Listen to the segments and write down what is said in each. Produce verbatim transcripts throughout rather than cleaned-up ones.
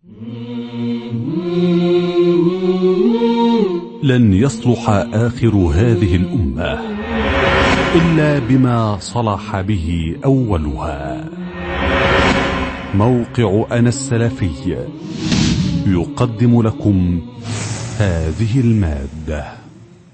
لن يصلح آخر هذه الأمة إلا بما صلح به أولها. موقع أنا السلفي يقدم لكم هذه المادة.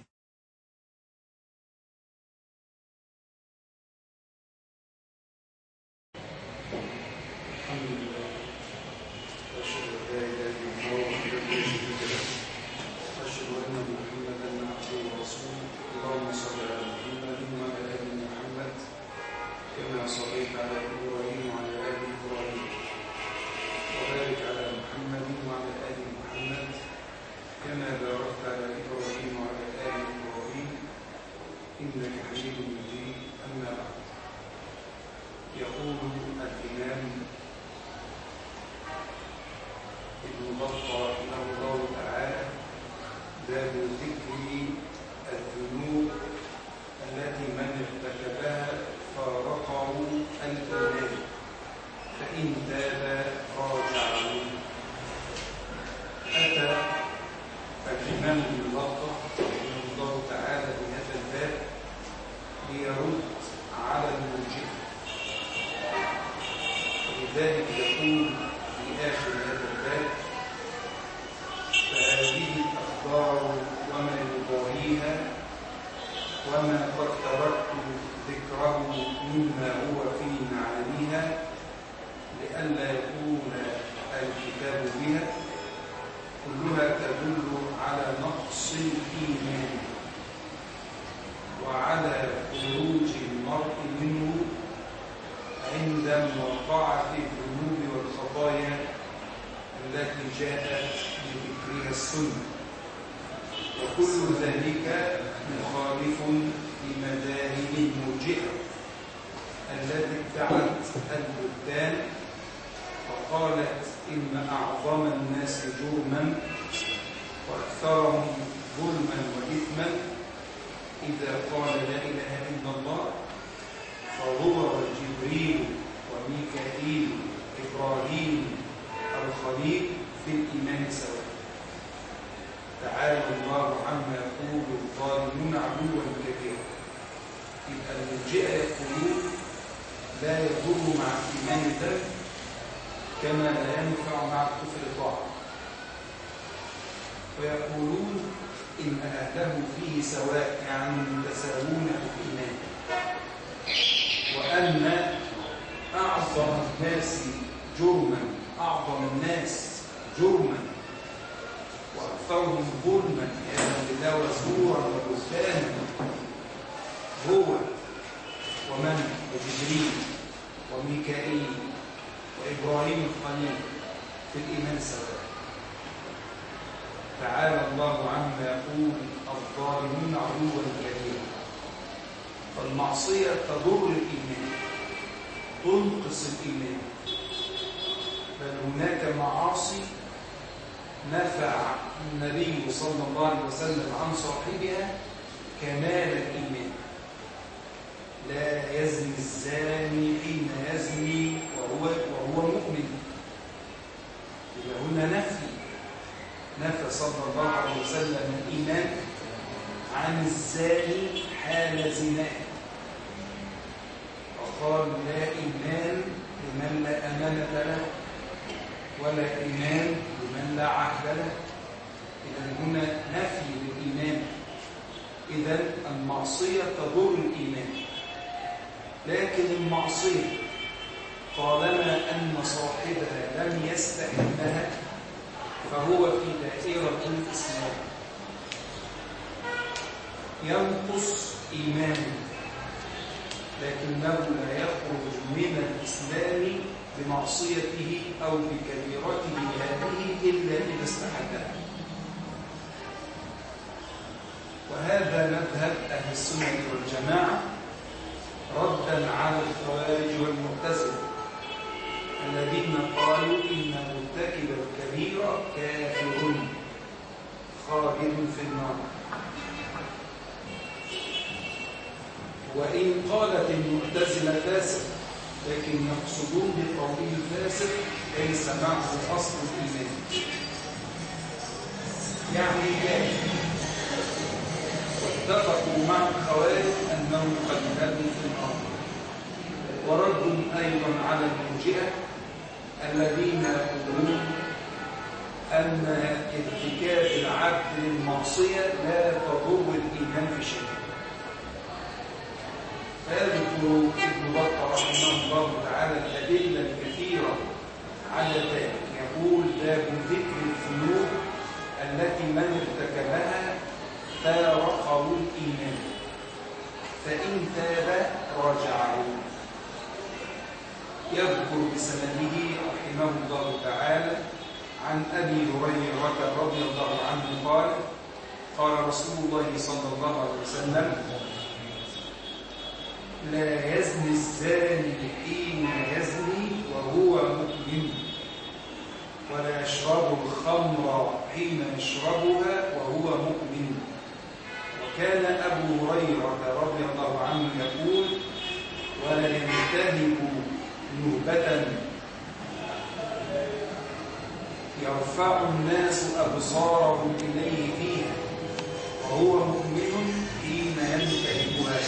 وهذا مذهب أهل السنة والجماعة ردا على الخوارج والمعتزلة الذين قالوا إن مرتكب الكبيرة كافر خالد في النار. وإن قالت المعتزلة فاسق، لكن يقصدون بقوله فاسق ليس معه أصل الإيمان، يعني كافر. واتفقوا مع الخوارج أنه قد في الأرض. ورد أيضا على المرجئة الذين يقولون أن ارتكاب العبد للمعصية لا تضر الإيمان في شيء. فيذكر ابن بطة رحمه الله تعالى الأدلة الكثيرة على ذلك. يقول: باب ذكر الذنوب التي من ارتكبها فارقه الإيمان، فإن تاب رجعه. يذكر بسنده رحمه الله تعالى عن أبي هريرة رضي الله عنه قال: قال رسول الله صلى الله عليه وسلم: لا يزني الزاني حين يزني وهو مؤمن، ولا يشرب الخمر حين يشربها وهو مؤمن. وكان أبو هريرة رضي الله عنه يقول: ولا ينتهب نهبة يرفع الناس أبصارهم إليه فيها وهو مؤمن حين ينتهبها.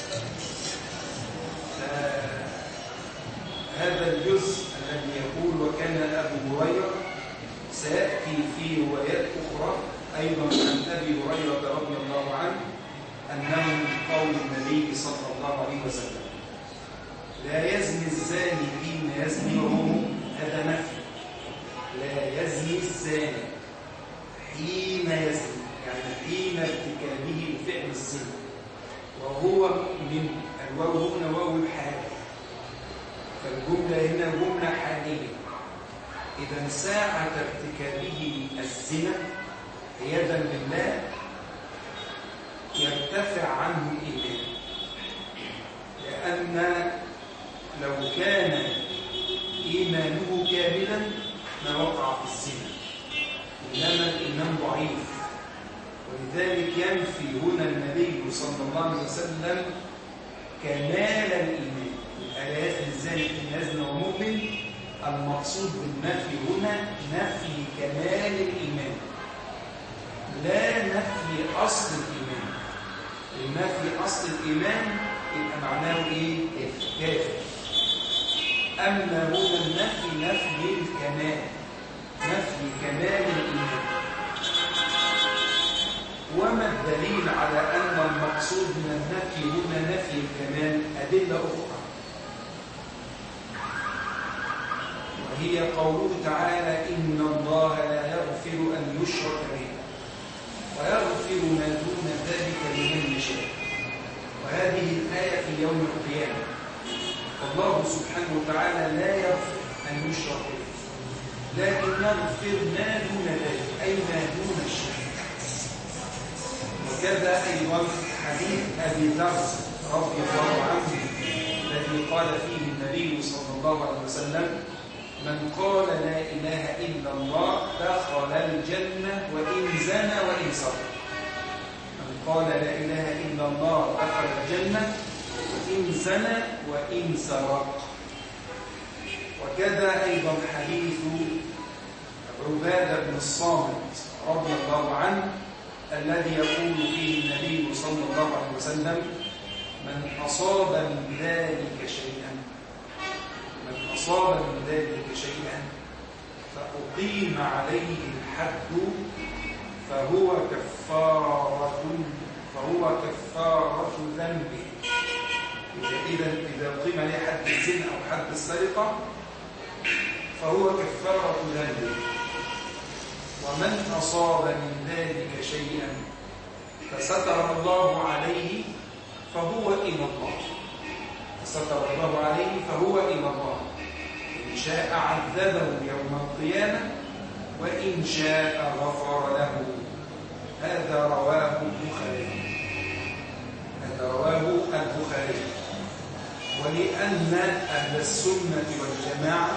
هذا الجزء الذي يقول وكان أبو هريرة سيأتي في روايات أخرى أيضا عن أبي هريرة رضي الله عنه أنه من قول النبي صلى الله عليه وسلم: لا يزني الزاني حين يزني وهو مؤمن. هذا نفي. لا يزني الزاني حين يزني، يعني حين ارتكابه لفعل الزنا، وهو مؤمن. الواو هنا واو الحال، فالجملة هنا جملة حالية. إذا ساعة ارتكابه الزنا عياذا بالله يرتفع عنه الإيمان، لأن لو كان إيمانه كاملا ما وقع في الزنا، إنما الإيمان ضعيف. ولذلك ينفي هنا النبي صلى الله عليه وسلم كمال الإيمان. الآيات الزاني إن يزني ومؤمن، المقصود بالنفي هنا نفي كمال الإيمان لا نفي أصل الإيمان. النفي أصل الإيمان يبقى معناه إيه؟ كافر. أما هنا النفي نفي الكمال، نفي كمال الإيمان. وما الدليل على أن المقصود من النفي هنا نفي الكمال؟ أدلة أخرى، وهي قوله تعالى: إن الله لا يغفر أن يشرك به ويغفر ما دون ذلك لمن يشاء. وهذه الآية في يوم القيامة. الله سبحانه وتعالى لا يغفر أن يشرك به، لكن يغفر ما دون ذلك، أي ما دون الشرك. وكذا أيضا حديث أبي ذر رضي الله عنه الذي قال فيه النبي صلى الله عليه وسلم: من قال لا إله إلا الله دخل الجنة وإن زنى وإن سرق. من قال لا إله إلا الله دخل الجنة وإن زنى وإن سرق. وكذا أيضا حديث عبادة بن الصامت رضي الله عنه الذي يقول فيه النبي صلى الله عليه وسلم: من أصاب من ذلك شيئا من أصاب من ذلك شيئا فأقيم عليه الحد فهو كفارة فهو كفارة ذنبه. إذا إذا أقيم عليه حد الزنا أو حد السرقة فهو كفارة ذنبه. ومن أصاب من ذلك شيئا فستر الله عليه فهو إلى الله فستر الله عليه فهو إلى الله. إن شاء عذبه يوم القيامة وإن شاء غفر له. هذا رواه البخاري هذا رواه البخاري. ولأن أهل السنة والجماعة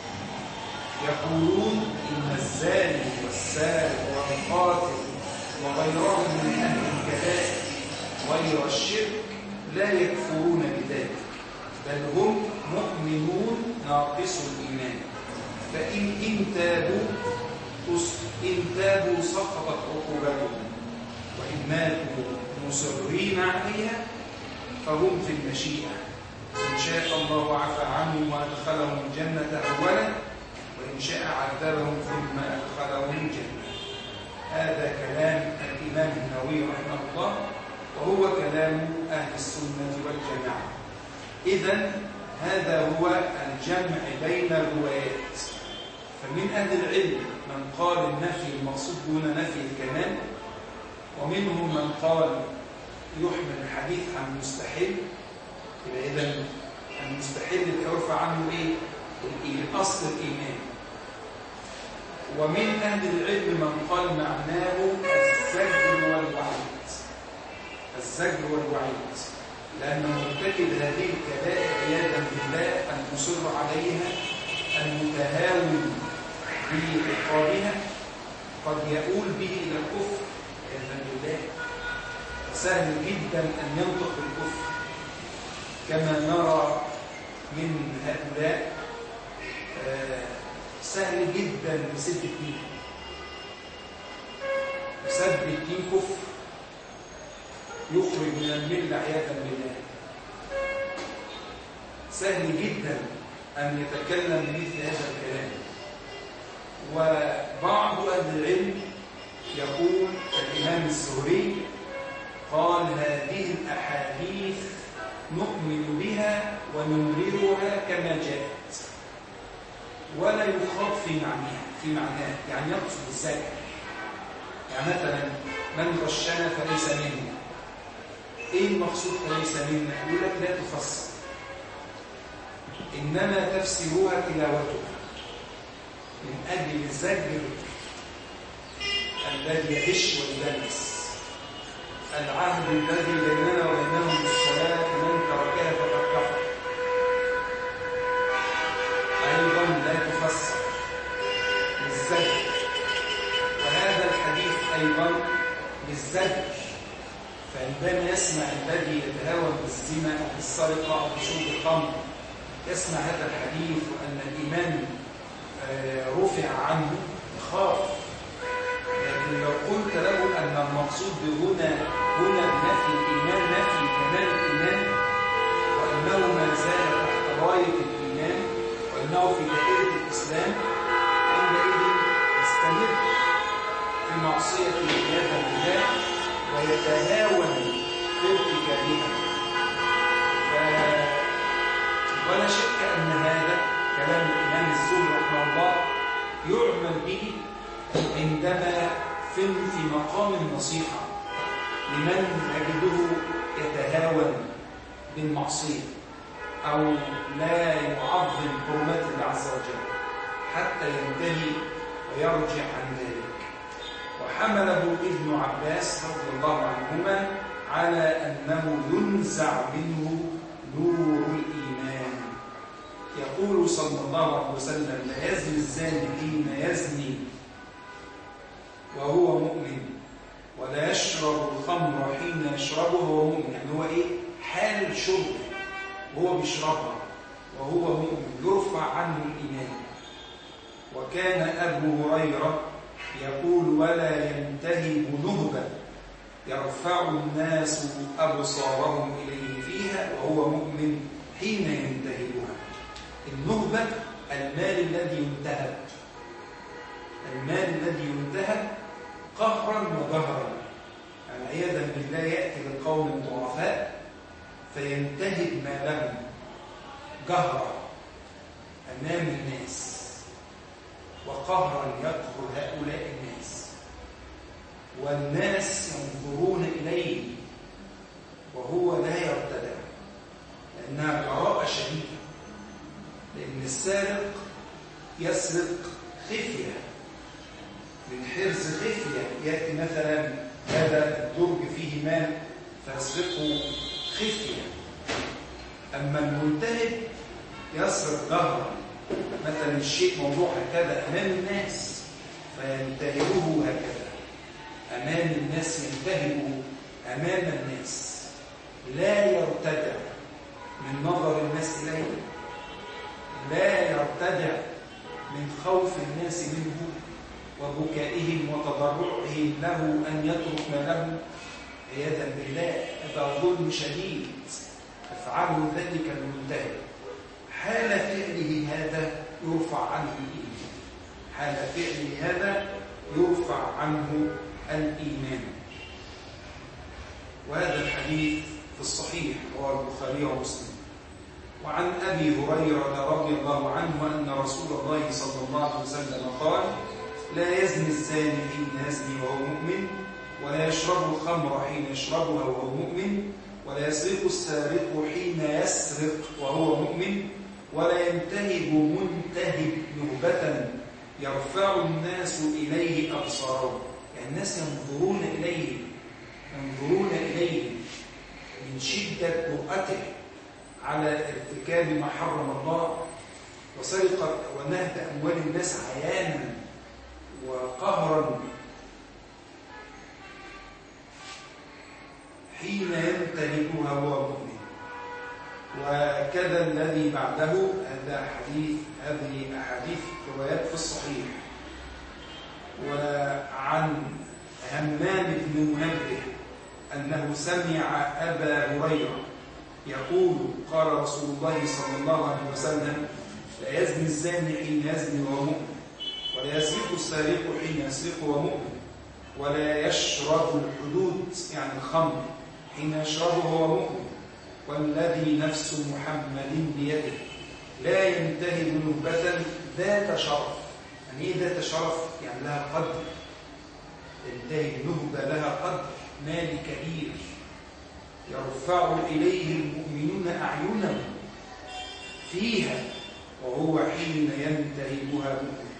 يقولون إن الزاني والسارق والقاتل وغيرهم من أهل الكبائر غير الشرك لا يكفرون بذلك، بل هم مؤمنون ناقص الإيمان. فإن إن تابوا إن تابوا سقطت عقوبتهم، وإن ماتوا مصرين عليها فهم في المشيئة، إن شاء الله عفى عنهم وأدخلهم الجنة أولا، وإن شاء عذبهم ثم أدخلهم الجنة. هذا كلام الإمام النووي رحمه الله، وهو كلام أهل السنة والجماعة. إذن هذا هو الجمع بين الروايات. فمن أهل العلم من قال النفي المقصود دون نفي الكمال، ومنهم من قال يحمل الحديث عن مستحيل، يبقى إذن المستحيل يرفع عنه إيه؟ أصل الإيمان. ومن أهل العلم من قال معناه الزجر والوعيد، الزجر والوعيد، لأن مرتكب هذه الكبائر عياذا بالله المصر عليها المتهاون بعقابها قد يؤول به إلى الكفر عياذا بالله. سهل جدا أن ينطق بالكفر كما نرى من هؤلاء، سهل جدا يسب الدين، يسب الدين كفر، يخرج من الملة عياذا بالله. سهل جدا أن يتكلم بمثل هذا الكلام. وبعض أهل العلم يقول الإمام الزهري قال هذه الأحاديث نؤمن بها ونمررها كما جاءت، ولا يخاط في معناها في معناها يعني يقصد الزجر. يعني مثلا من غشنا فليس منا، ايه المقصود فليس منا؟ يقول لك لا تفسر، انما تفسيرها تلاوتها من اجل الزجر الذي يغش ويدنس. العهد الذي بيننا وبينهم الصلاة من تركها فقد كفر، أيضا لا تفسر بالزجر. وهذا الحديث أيضا بالزجر، فعندما يسمع الذي يتهاون بالزنا أو بالسرقة أو بشرب الخمر، يسمع هذا الحديث وأن الإيمان رفع عنه يخاف. لكن لو قلت له أن المقصود هنا هنا نفي الإيمان، نفي كمال الإيمان، وأنه ما زال تحت راية الإيمان، وأنه في دائرة الإسلام، عندئذ يستمر في معصية عياذا بالله ويتهاون في ارتكابها. ولا شك أن هذا كلام الإمام الزهري رحمه الله يعمل به عندما في في مقام النصيحة لمن يجده يتهاون بالمعصية أو لا يعظم حرمات الله عز وجل حتى ينتهي ويرجع عن ذلك. وحمله ابن عباس رضي الله عنهما على أنه ينزع منه نور الإيمان. يقول صلى الله عليه وسلم لا يزني الزاني حين يزني وهو مؤمن، ولا يشرب الخمر حين يشربه وهو مؤمن. يعني هو ايه حال شربه وهو بيشربها وهو مؤمن، يرفع عنه الإيمان. وكان أبو هريرة يقول ولا ينتهب نهبة يرفع الناس أبصارهم إليه فيها وهو مؤمن حين ينتهبها. النهبة المال الذي ينتهب، المال الذي ينتهب قهرا وجهرا. يعني عياذا بالله يأتي للقوم الضعفاء فينتهب مالهم جهرا أمام الناس، وقهرا يقهر هؤلاء الناس، والناس ينظرون إليه وهو لا يرتدع، لأنها جراءة شديدة. لأن السارق يسرق خفية، من حرز خفية. يأتي مثلا هذا الدرج فيه مال فيسرقه خفية. أما المنتهب يسرق ظهرا، مثلا الشيء موضوع هكذا أمام الناس فينتهبه هكذا أمام الناس، ينتهبه أمام الناس، لا يرتدع من نظر الناس إليه، لا يرتدع من خوف الناس منه وبكائهم وتضرعهم له أن يترك ما له عياذا بالله، هذا ظلم شديد يفعله ذلك المنتهي. حال فعله هذا يرفع عنه الإيمان، حال فعله هذا يرفع عنه الإيمان. وهذا الحديث في الصحيح رواه البخاري ومسلم. وعن أبي هريرة رضي الله عنه أن رسول الله صلى الله عليه وسلم قال: لا يزني الزاني حين يزني وهو مؤمن، ولا يشرب الخمر حين يشربها وهو مؤمن، ولا يسرق السارق حين يسرق وهو مؤمن، ولا ينتهب منتهب نهبة يرفع الناس إليه أبصارهم، يعني الناس ينظرون إليه ينظرون إليه من شدة جرأته على ارتكاب ما حرم الله وسرقة ونهب أموال الناس عيانا وقهرا، حين ينتهبها وهو مؤمن. وكذا الذي بعده، هذا حديث هذه أحاديث روايات في الصحيح. وعن همام بن منبه أنه سمع أبا هريرة يقول: قال رسول الله صلى الله عليه وسلم: لا يزني الزاني حين يزني وهو مؤمن، ولا يسرق السارق حين يسرق وهو مؤمن، ولا يشرب الحدود يعني الخمر حين يشربه وهو مؤمن، والذي نفس محمد بيده لا ينتهب نهبة ذات شرف. يعني ايه ذات شرف؟ يعني لها قدر، تنتهب نهبة لها قدر مال كبير يرفع إليه المؤمنون أعينهم فيها، وهو حين ينتهبها مؤمن.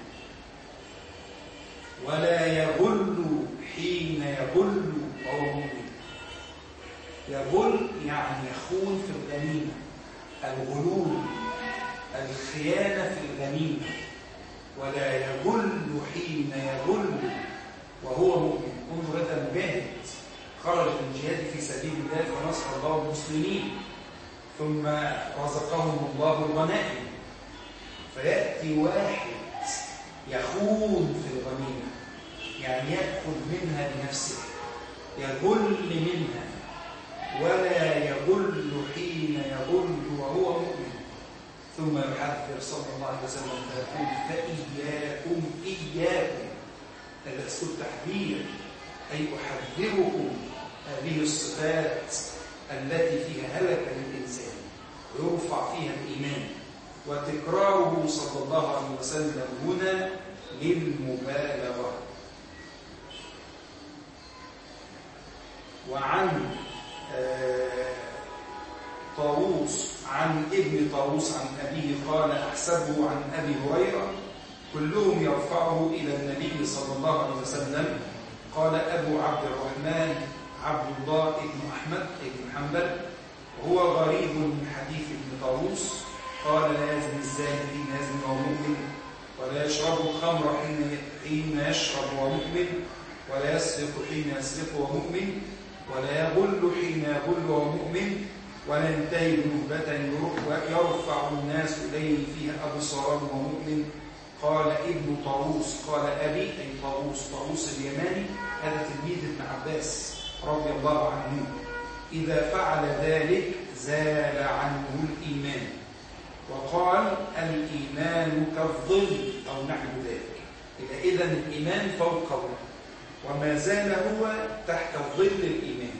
ولا يغل حين يغل وهو مؤمن. يغل يعني يخون في الغنيمة، الغلول الخيانة في الغنيمة. ولا يغل حين يغل وهو مؤمن. انظر هذا المجاهد خرج الجهاد في سبيل الله فنصر الله المسلمين، ثم رزقهم الله الغنائم، فيأتي واحد يخون في الغنيمة، يعني يأخذ منها لنفسه، يغل منها. ولا يغل حين يغل وهو مؤمن. ثم يحذر صلى الله عليه وسلم فيقول: فإياكم إياكم، هذا أسلوب تحذير، أي أحذركم هذه الصفات التي فيها هلك للإنسان ويرفع فيها الإيمان. وتكراره صلى الله عليه وسلم هنا للمبالغة. وعن طاووس عن ابن طاووس عن أبيه قال: أحسبه عن أبي هريرة كلهم يرفعه إلى النبي صلى الله عليه وسلم. قال أبو عبد الرحمن عبد الله ابن أحمد ابن حنبل، وهو غريب من حديث ابن طاووس. قال: لا يزني الزاني حين يزني وهو مؤمن، ولا يشرب الخمر حين يشرب وهو مؤمن، ولا يسرق حين يسرق وهو مؤمن، ولا يغل حين يغل وهو مؤمن، ولا ينتهب نهبة يرفع الناس إليه فيها أبصارهم وهو مؤمن. قال ابن طاووس: قال أبي، أي طاووس طاووس اليماني، هذا تلميذ ابن عباس رضي الله عنه، إذا فعل ذلك زال عنه الإيمان. وقال: الإيمان كالظل أو نحو ذلك. إذا الإيمان فوقه وما زال هو تحت ظل الإيمان.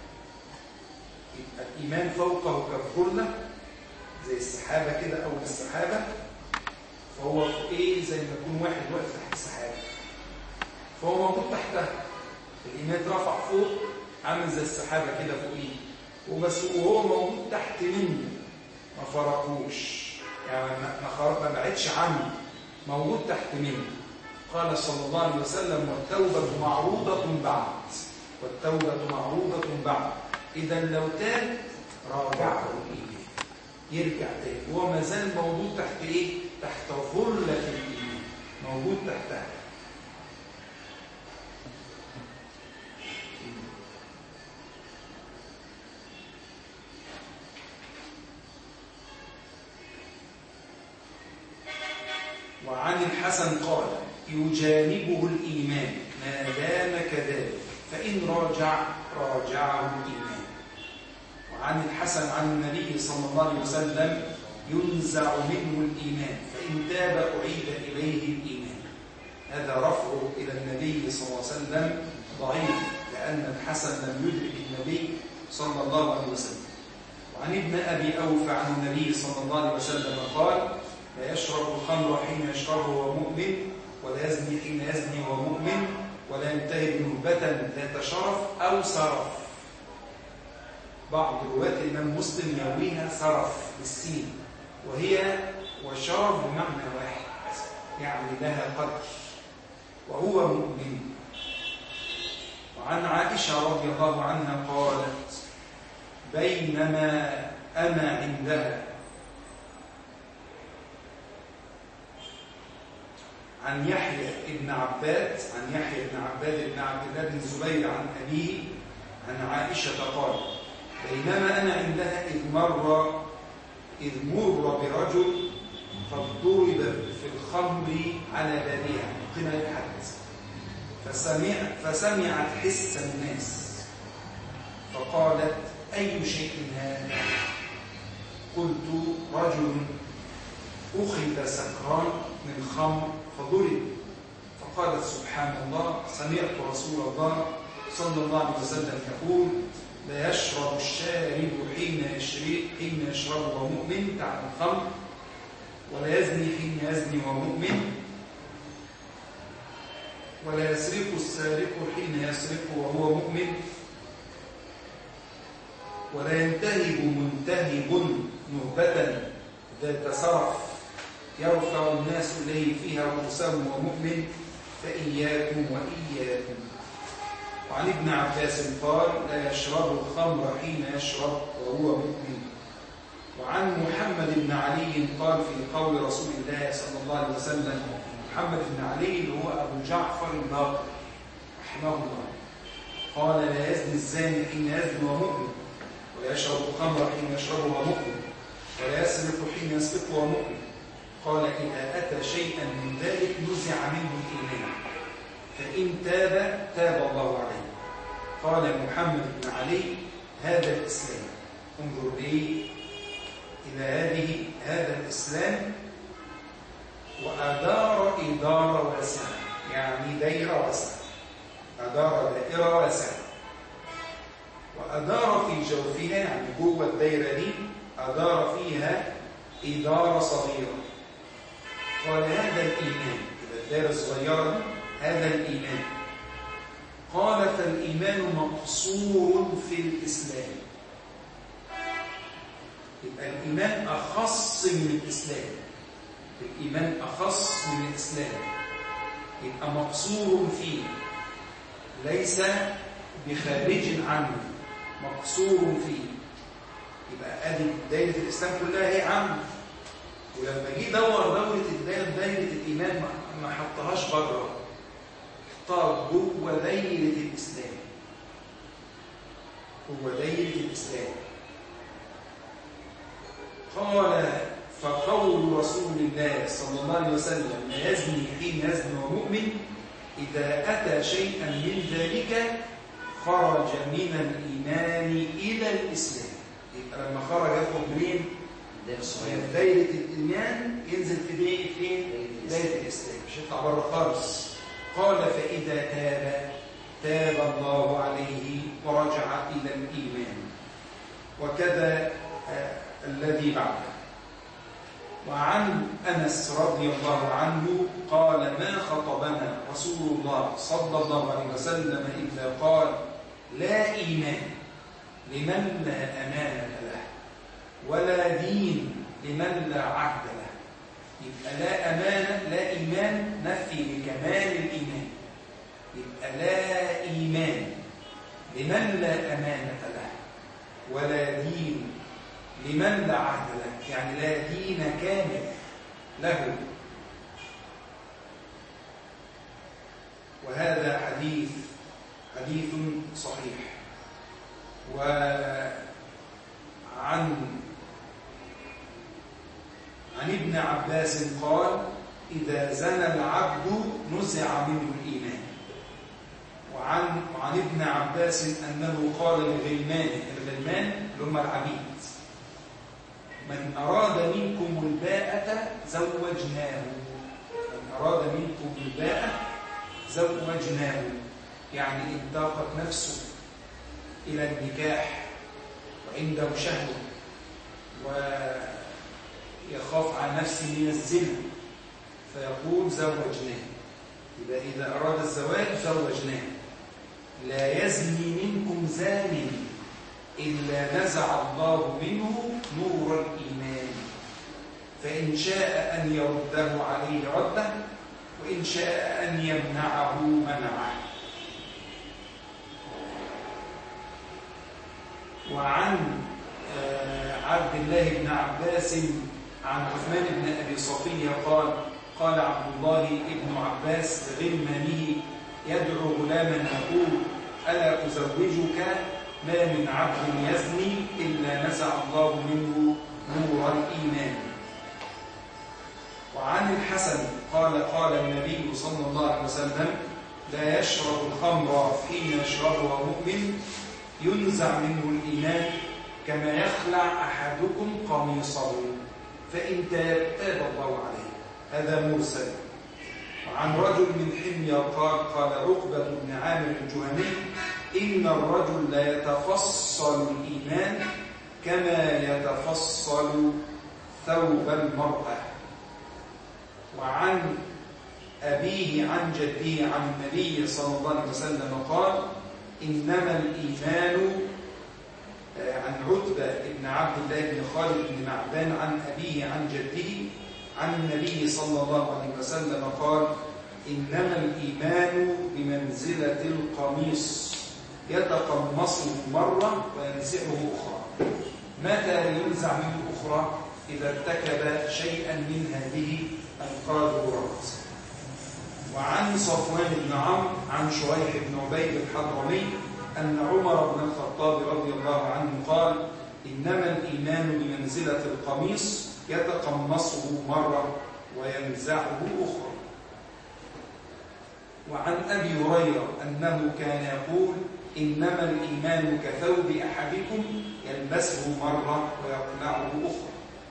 الإيمان فوقه كالظلة زي السحابة كده أو السحابة، فهو إيه؟ زي ما يكون واحد واقف تحت السحابة فهو موجود تحتها. الإيمان رفع فوق عامل زي السحابة كده فوقيه وبس، وهو موجود تحت منه ما فرقوش، يعني ما بعدش عنه، موجود تحت منه. قال صلى الله عليه وسلم: والتوبة معروضة بعد، والتوبة معروضة بعد. إذا لو تاب راجعه الإيمان، يرجع تاني، وهو ما زال موجود تحت إيه؟ تحت ظلة الإيمان، موجود تحتها. وعن الحسن قال يجانبه الإيمان ما دام كذلك فإن راجع راجعه الإيمان. وعن الحسن عن النبي صلى الله عليه وسلم ينزع منه الإيمان فإن تاب أعيد إليه الإيمان. هذا رفعه إلى النبي صلى الله عليه وسلم ضعيف لأن الحسن لم يدرك النبي صلى الله عليه وسلم. وعن ابن أبي أوفى عن النبي صلى الله عليه وسلم قال لا يشرب الخمر حين يشربه وهو مؤمن ولا يزني حين يزني وهو مؤمن ولا ينتهب نهبة ذات شرف أو سرف. بعض رواة الإمام مسلم يرويها سرف بالسين وهي وشرف بمعنى واحد يعني لها قدر وهو مؤمن. وعن عائشة رضي الله عنها قالت بينما أنا عندها عن يحيى بن عباد عن يحيى بن عباد بن عبد الله بن الزبير عن أبيه عن عائشة قال بينما أنا عندها إذ مر إذ مر برجل فضرب في الخمر على بابها قبل الحدث فسمع فسمعت حس الناس فقالت أي شيء هذا؟ قلت رجل أخذ سكران من خمر فضرب. فقالت سبحان الله سمعت رسول الله صلى الله عليه وسلم يقول لا يشرب الشارب حين يشرب حين يشرب وهو مؤمن تحت الخمر ولا يزني حين يزني وهو مؤمن ولا يسرق السارق حين يسرق وهو مؤمن ولا ينتهب منتهب نهبة ذات سرف يرفع الناس إليه فيها رؤوسهم وهو مؤمن فإياكم وإياكم. وعن ابن عباس قال لا يشرب الخمر حين يشرب وهو مؤمن. وعن محمد بن علي قال في قول رسول الله صلى الله عليه وسلم محمد بن علي اللي هو أبو جعفر الباقر رحمه الله قال لا يزني الزاني حين يزني وهو مؤمن ولا يشرب الخمر حين يشرب وهو مؤمن ولا يسرق حين يسرق وهو مؤمن. قال إذا أتى شيئا من ذلك نزع منه الإيمان فإن تاب تاب الله عليه. قال محمد بن علي هذا الإسلام. انظر لي إلى هذه هذا الإسلام وأدار إدارة واسعة يعني دائرة واسعة أدار دائرة واسعة وأدار في جوفها يعني جوه الدائرة دي أدار فيها إدارة صغيرة. قال هذا الإيمان إذا الدائرة الصغيرة دي هذا الإيمان. قال فالإيمان مقصور في الإسلام. يبقى الإيمان أخص من الإسلام. الإيمان أخص من الإسلام يبقى مقصور فيه ليس بخارج عنه مقصور فيه. يبقى أدي دائرة الإسلام كلها هي عامة ولما جه دور دورة الدائرة دائرة الإيمان ما حطهاش بره حطها جوه دائرة الإسلام جوه دائرة الإسلام. قال فقول رسول الله صلى الله عليه وسلم لا يزني حين يزني ومؤمن إذا أتى شيئا من ذلك خرج من الإيمان إلى الإسلام. يبقى لما خرج يدخل منين؟ من دايرة الإيمان ينزل في دايرة فين؟ دايرة الإسلام مش يطلع بره خالص. قال فإذا تاب تاب الله عليه ورجع إلى الإيمان. وكذا آه الذي بعده. وعن أنس رضي الله عنه قال ما خطبنا رسول الله صلى الله عليه وسلم إلا قال لا إيمان لمن لا أمانة له ولا دين لمن لا عهد له. يبقى لا أمانة لا إيمان نفي لكمال الإيمان. يبقى لا إيمان لمن لا أمانة له ولا دين لمن لا عهد له يعني لا دين كامل له. وهذا حديث حديث صحيح. وعن عن ابن عباس قال إذا زنى العبد نزع منه الإيمان. وعن, وعن ابن عباس أنه قال لغلمانه، الغلمان اللي هم العبيد: من أراد منكم الباءة زوجناه. من أراد منكم الباءة زوجناه، يعني إن ضاقت نفسه إلى النكاح وعنده شهوة ويخاف على نفسه من الزنا فيقول زوجناه. يبقى إذا أراد الزواج زوجناه. لا يزني منكم زان إلا نزع الله منه نور الإيمان، فإن شاء أن يرده عليه رده، وإن شاء أن يمنعه منعه. وعن عبد الله بن عباس عن عثمان بن أبي صفية قال: قال عبد الله بن عباس لغلمانه يدعو غلاما يقول: ألا أزوجك ما من عبد يزني إلا نزع الله منه نور الإيمان. وعن الحسن قال: قال النبي صلى الله عليه وسلم: لا يشرب الخمر حين يشربها مؤمن ينزع منه الإيمان كما يخلع أحدكم قميصه، فإن تاب تاب الله عليه. هذا مرسل. وعن رجل من حمير قال: قال عقبة بن عامر الجهني: إن الرجل لا يتفصل الإيمان كما يتفصل ثوب المرأة. وعن أبيه عن جده عن النبي صلى الله عليه وسلم قال: إنما الإيمان. عن عتبة بن عبد الله بن خالد بن معدان عن أبيه عن جده عن النبي صلى الله عليه وسلم قال: إنما الإيمان بمنزلة القميص يتقمصه مرة وينزعه أخرى. متى ينزع منه أخرى؟ إذا ارتكب شيئا من هذه القاذورات. وعن صفوان بن عمرو عن شريح بن عبيد الحضرمي أن عمر بن الخطاب رضي الله عنه قال: إنما الإيمان بمنزلة القميص يتقمصه مرة وينزعه أخرى. وعن أبي هريرة أنه كان يقول: إنما الإيمان كثوب أحدكم يلبسه مرة ويقلعه أخرى.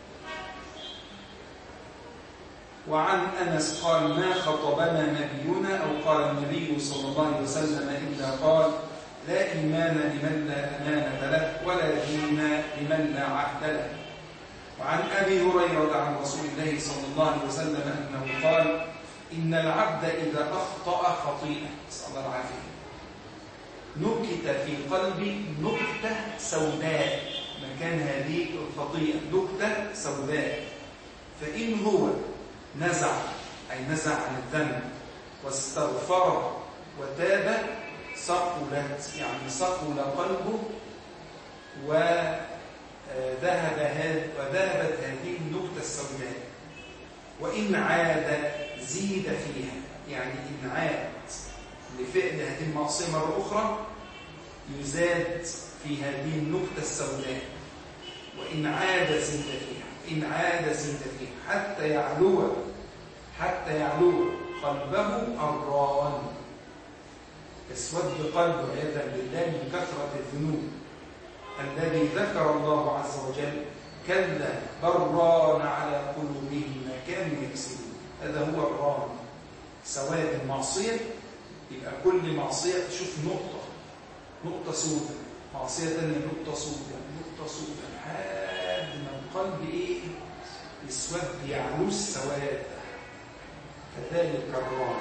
وعن أنس قال: ما خطبنا نبينا أو قال النبي صلى الله عليه وسلم إلا قال: لا إيمان لمن لا أمانة له، ولا دين لمن لا عهد له. وعن أبي هريرة عن رسول الله صلى الله عليه وسلم أنه قال: إن العبد إذا أخطأ خطيئة، نسأل الله العافية، نكت في قلبي نكتة سوداء، مكان هذه الخطيئة نكتة سوداء، فإن هو نزع أي نزع عن الذنب واستغفر وتاب صقلت، يعني صقل قلبه وذهب وذهبت هذه النكتة السوداء. وإن عاد زيد فيها، يعني إن عاد لفعل هذه المعصية مرة أخرى يزاد في هذه النكتة السوداء. وإن عاد زيد فيها، إن عاد زيد فيها حتى يعلو حتى يعلو قلبه الران، اسود قلبه عياذا بالله من كثرة الذنوب. الذي ذكر الله عز وجل: كلا بران على قلوبهم ما كانوا يكسبون. هذا هو الران، سواد المعصية. يبقى كل معصية تشوف نقطة نقطة سودة، معصية ثانية نقطة سودة نقطة سودة لحد ما القلب إيه؟ يسود، يعلو السواد. كذلك الران.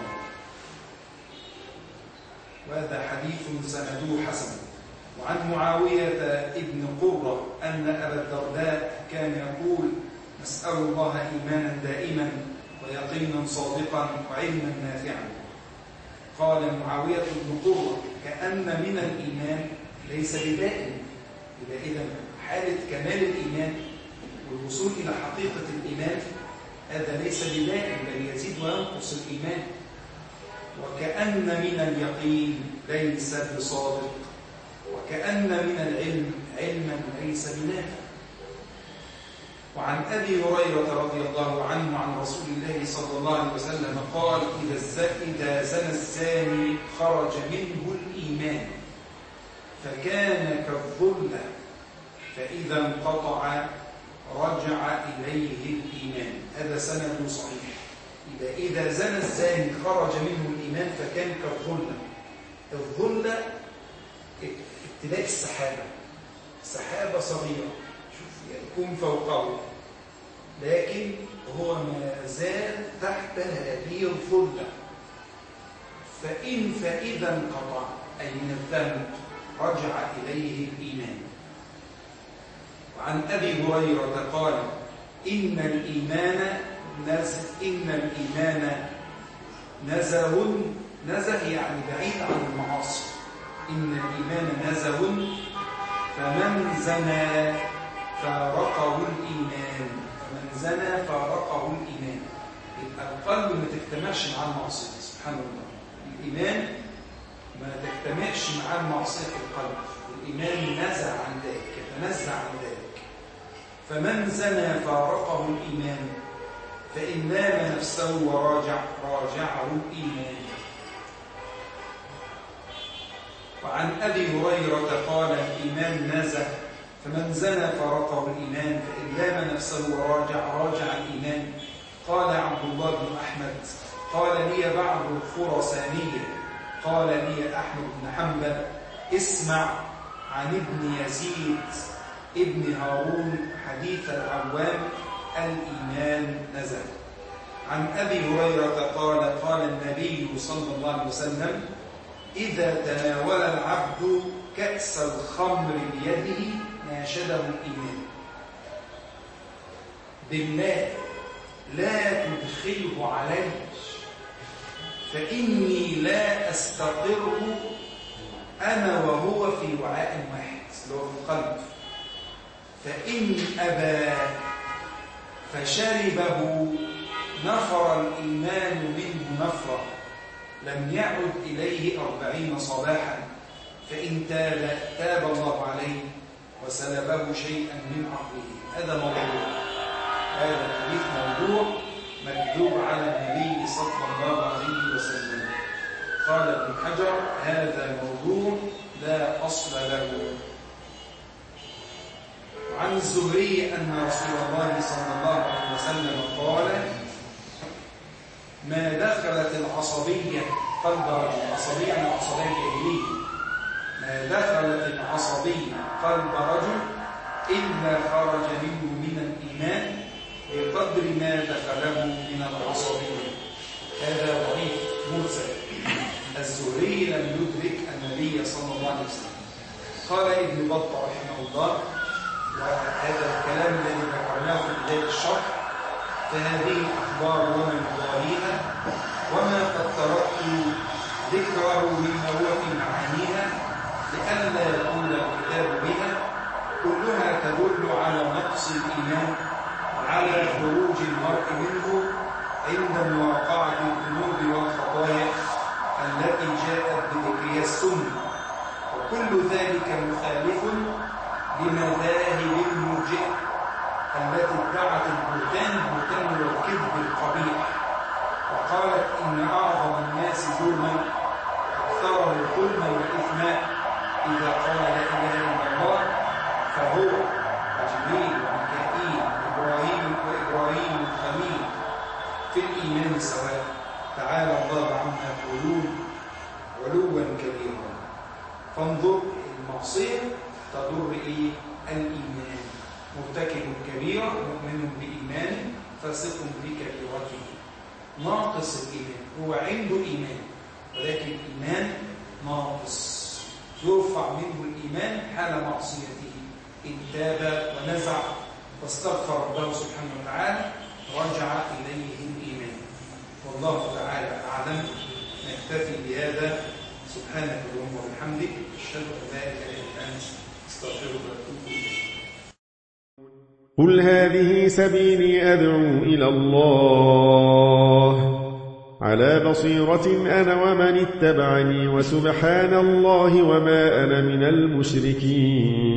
وهذا حديث سنده حسن. وعن معاوية ابن قرة أن أبا الدرداء كان يقول: نسأل الله إيمانا دائما ويقينا صادقا وعلما نافعا. قال معاوية بن قرة: كأن من الإيمان ليس بدائم. يبقى إذن حالة كمال الإيمان والوصول إلى حقيقة الإيمان هذا ليس بدائم، بل يزيد وينقص الإيمان. وكأن من اليقين ليس بصادق، وكأن من العلم علما ليس بنافع. وعن أبي هريرة رضي الله عنه عن رسول الله صلى الله عليه وسلم قال: إذا زنى الزاني خرج منه الإيمان فكان كالظلة، فإذا انقطع رجع إليه الإيمان. هذا سند صحيح. إذا إذا زنى الزاني خرج منه الإيمان فكان كالظلة. الظلة ابتلاء السحابة، سحابة صغيرة يكون فوقه لكن هو ما زال تحت هذه الظلة. فإن فإذا انقطع أي من الذنب رجع إليه الإيمان. وعن أبي هريرة قال: إن الإيمان نزه إن الإيمان نزه نزه يعني بعيد عن المعاصي. إن الإيمان نزه فمن زنى فارقه الإيمان فمن زنى فارقه الإيمان. يبقى القلب ما تجتمعش مع المعصية. سبحان الله، الإيمان ما تجتمعش مع المعصية في القلب. الإيمان نزع عن ذلك، يتنزع عن ذلك. فمن زنى فارقه الإيمان، فإن لام نفسه وراجع راجعه الإيمان. وعن أبي هريرة قال: الإيمان نزع فمن زنى فارقه الإيمان، فإن لام نفسه وراجع راجع الإيمان. قال عبد الله بن أحمد: قال لي بعض الخرسانية قال لي أحمد بن حنبل: اسمع عن ابن يزيد ابن هارون حديث العوام: الإيمان نزل. عن أبي هريرة قال: قال النبي صلى الله عليه وسلم: إذا تناول العبد كأس الخمر بيده ناشده الإيمان: بالله لا تدخله علي فإني لا أستقر أنا وهو في وعاء واحد، اللي هو في القلب. فإن أبى فشربه نفر الإيمان منه نفرا لم يعد إليه أربعين صباحا، فإن تاب تاب الله عليه وسلبه شيئا من عقله. هذا موضوع، هذا الحديث موضوع مكذوب على النبي صلى الله عليه وسلم. قال ابن حجر: هذا موضوع لا أصل له. وعن الزهري أن رسول الله صلى الله عليه وسلم قال: ما دخلت العصبية قلب رجل، العصبية يعني العصبية الجاهلية، ما دخلت العصبية قلب رجل إلا خرج منه من الإيمان بقدر ما دخله من العصبية. هذا ضعيف مرسل. الزهري لم يدرك النبي صلى الله عليه وسلم. قال ابن بطة رحمه الله، وهذا الكلام الذي ذكرناه في بداية الشرح: فهذه الأخبار ومن يضاهيها وما قد تركت ذكره مما هو في معانيها لئلا يكون الكتاب بها كلها تدل على نقص الإيمان وعلى خروج المرء منه عند مواقعة الذنوب والخطايا التي جاءت بذكرها السنة، وكل ذلك مخالف لمذاهب المرجئة التي ادعت البهتان البهتان والكذب القبيح، وقالت إن أعظم الناس ظلما أكثرهم ظلما وإثما إذا قال لا إله إلا الله فهو وجبريل وميكائيل وإبراهيم وإبراهيم الخليل في الإيمان سواء، تعالى الله عما يقولون علوا كبيرا. فانظر، المعصية تضر إيه؟ الإيمان. مرتكب كبيرة مؤمن بإيمان فاسق بكبيرته. ناقص الإيمان، هو عنده إيمان ولكن الإيمان ناقص، يرفع منه الإيمان حال معصيته. إن تاب ونزع واستغفر ربه سبحانه وتعالى رجع إليه الإيمان. والله تعالى أعلم. نكتفي بهذا. سبحانك اللهم وبحمدك، أشهد أن لا إله إلا أنت، أستغفرك وأتوب إليك. قل هذه سبيلي أدعو إلى الله على بصيرة أنا ومن اتبعني، وسبحان الله وما أنا من المشركين.